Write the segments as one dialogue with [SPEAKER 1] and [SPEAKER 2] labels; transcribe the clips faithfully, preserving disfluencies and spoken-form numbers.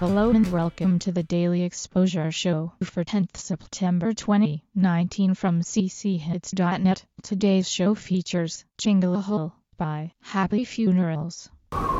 [SPEAKER 1] Hello and welcome to the Daily Exposure Show for tenth September twenty nineteen from c c hits dot net. Today's show features Jingle a Hole by Happy Funerals.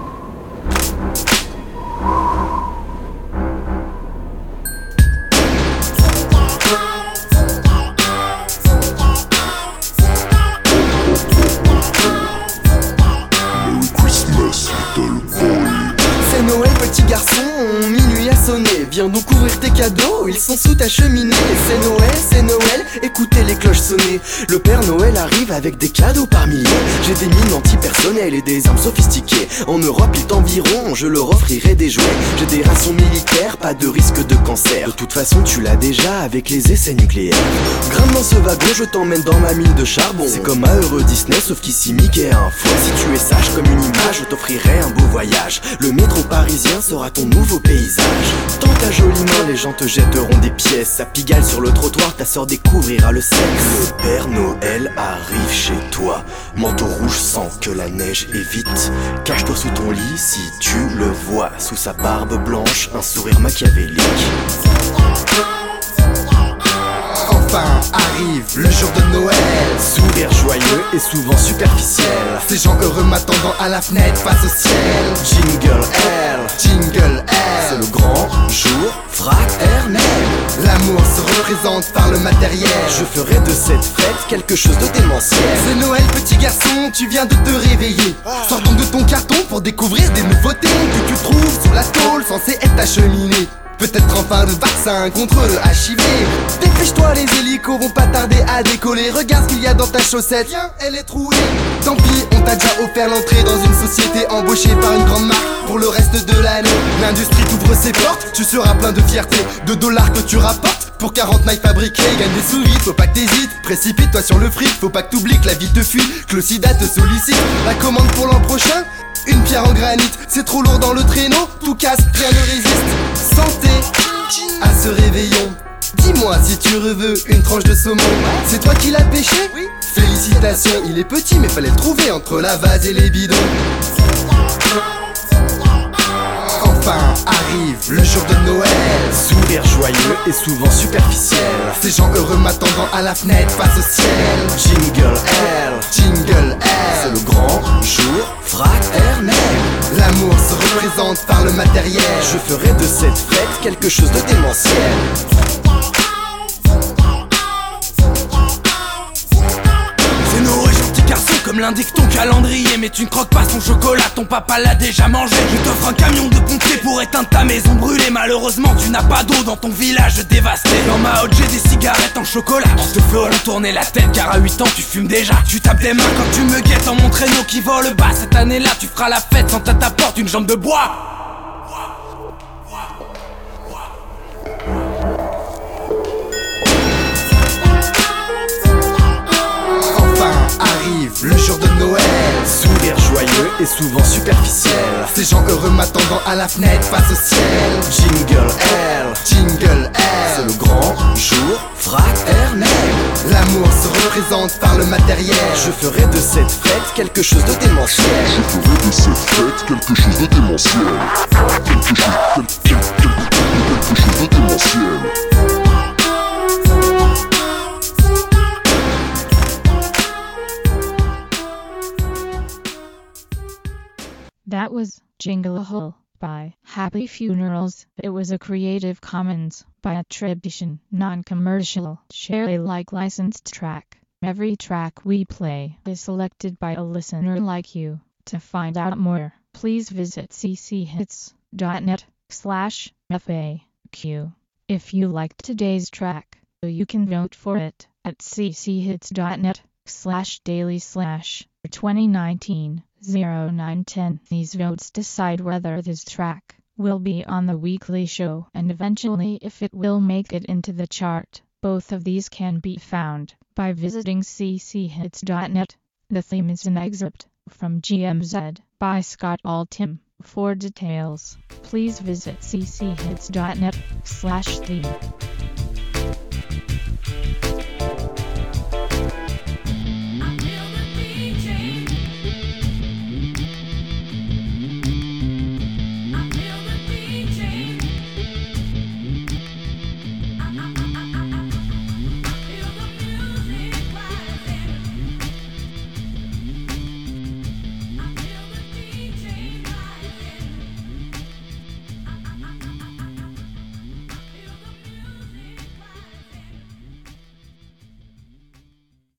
[SPEAKER 2] C'est Noël, petit garçon, minuit a sonné. Viens donc ouvrir tes cadeaux, ils sont sous ta cheminée. C'est Noël, c'est Noël, écoutez les cloches sonner. Le Père Noël arrive avec des cadeaux par milliers. J'ai des mines antipersonnelles et des armes sophistiquées. En Europe il t'environ, je leur offrirai des jouets. J'ai des rations militaires, pas de risque de cancer. De toute façon tu l'as déjà avec les essais nucléaires. Grimpe dans ce wagon, je t'emmène dans ma mine de charbon. C'est comme à Euro Disney, sauf qu'ici Mickey a un fouet. Si tu es sage comme une image, je t'offrirai un beau voyage. Le métro parisien sera ton nouveau paysage. Tends ta jolie main, les gens te jetteront des pièces. Ça pigale sur le trottoir, ta sœur découvrira le sexe. Le Père Noël arrive chez toi. Manteau rouge sans que la neige évite. Cache-toi sous ton lit si tu le vois. Sous sa barbe blanche, un sourire machiavélique. Enfin arrive le jour de Noël. Sourire joyeux et souvent superficiel. Ces gens heureux m'attendant à la fenêtre face au ciel. Jingle Hell, Jingle Hell, c'est le grand jour fraternel. L'amour se représente par le matériel. Je ferai de cette fête quelque chose de démentiel. C'est Noël, petit garçon, tu viens de te réveiller. Sors donc de ton carton pour découvrir des nouveautés que tu trouves sur la tôle censée être ta cheminée. Peut-être enfin le vaccin contre le H I V. Dépêche-toi, les hélicos vont pas tarder à décoller. Regarde ce qu'il y a dans ta chaussette. Tiens, elle est trouée. Tant pis, on t'a déjà offert l'entrée dans une société embauchée par une grande marque pour le reste de l'année. L'industrie t'ouvre ses portes, tu seras plein de fierté. De dollars que tu rapportes pour quarante mailles fabriquées. Gagne des sous vite, faut pas que t'hésites. Précipite-toi sur le fric, faut pas que t'oublies que la vie te fuit, que le sida te sollicite. La commande pour l'an prochain, une pierre en granit, c'est trop lourd dans le traîneau, tout casse, rien ne résiste. Santé à ce réveillon. Dis-moi si tu reveux une tranche de saumon. C'est toi qui l'as pêché? Oui. Félicitations, il est petit mais fallait le trouver entre la vase et les bidons. Enfin arrive le jour de Noël. Sourire joyeux et souvent superficiel. Ces gens heureux m'attendant à la fenêtre face au ciel. Jingle Hell, Jingle Hell, c'est le grand jour fraternel. L'amour se représente par le matériel. Je ferai de cette fête quelque chose de démentiel. Comme l'indique ton calendrier, mais tu ne croques pas son chocolat, ton papa l'a déjà mangé. Je t'offre un camion de pompiers pour éteindre ta maison brûlée. Malheureusement tu n'as pas d'eau dans ton village dévasté. Dans ma hotte j'ai des cigarettes en chocolat qui te feront tourner la tête, car à huit ans tu fumes déjà. Tu tapes des mains quand tu me guettes en mon traîneau qui vole bas. Cette année là tu feras la fête sans à ta porte une jambe de bois. Arrive le jour de Noël. Sourire joyeux et souvent superficiel. Ces gens heureux m'attendant à la fenêtre face au ciel. Jingle Hell, Jingle Hell, c'est le grand jour fraternel. L'amour se représente par le matériel. Je ferai de cette fête quelque chose de démentiel.
[SPEAKER 3] Je ferai de cette fête quelque chose de démentiel. Quelque chose, quelque, quelque, quelque chose de démentiel.
[SPEAKER 1] That was Jingle a Hole by Happy Funerals. It was a Creative Commons by attribution, non-commercial, share Alike licensed track. Every track we play is selected by a listener like you. To find out more, please visit c c hits dot net slash F A Q. If you liked today's track, you can vote for it at c c hits dot net slash daily slash twenty nineteen. zero nine ten. These votes decide whether this track will be on the weekly show and eventually if it will make it into the chart. Both of these can be found by visiting c c hits dot net. The theme is an excerpt from G M Z by Scott Altham. For details, please visit c c hits dot net slash theme.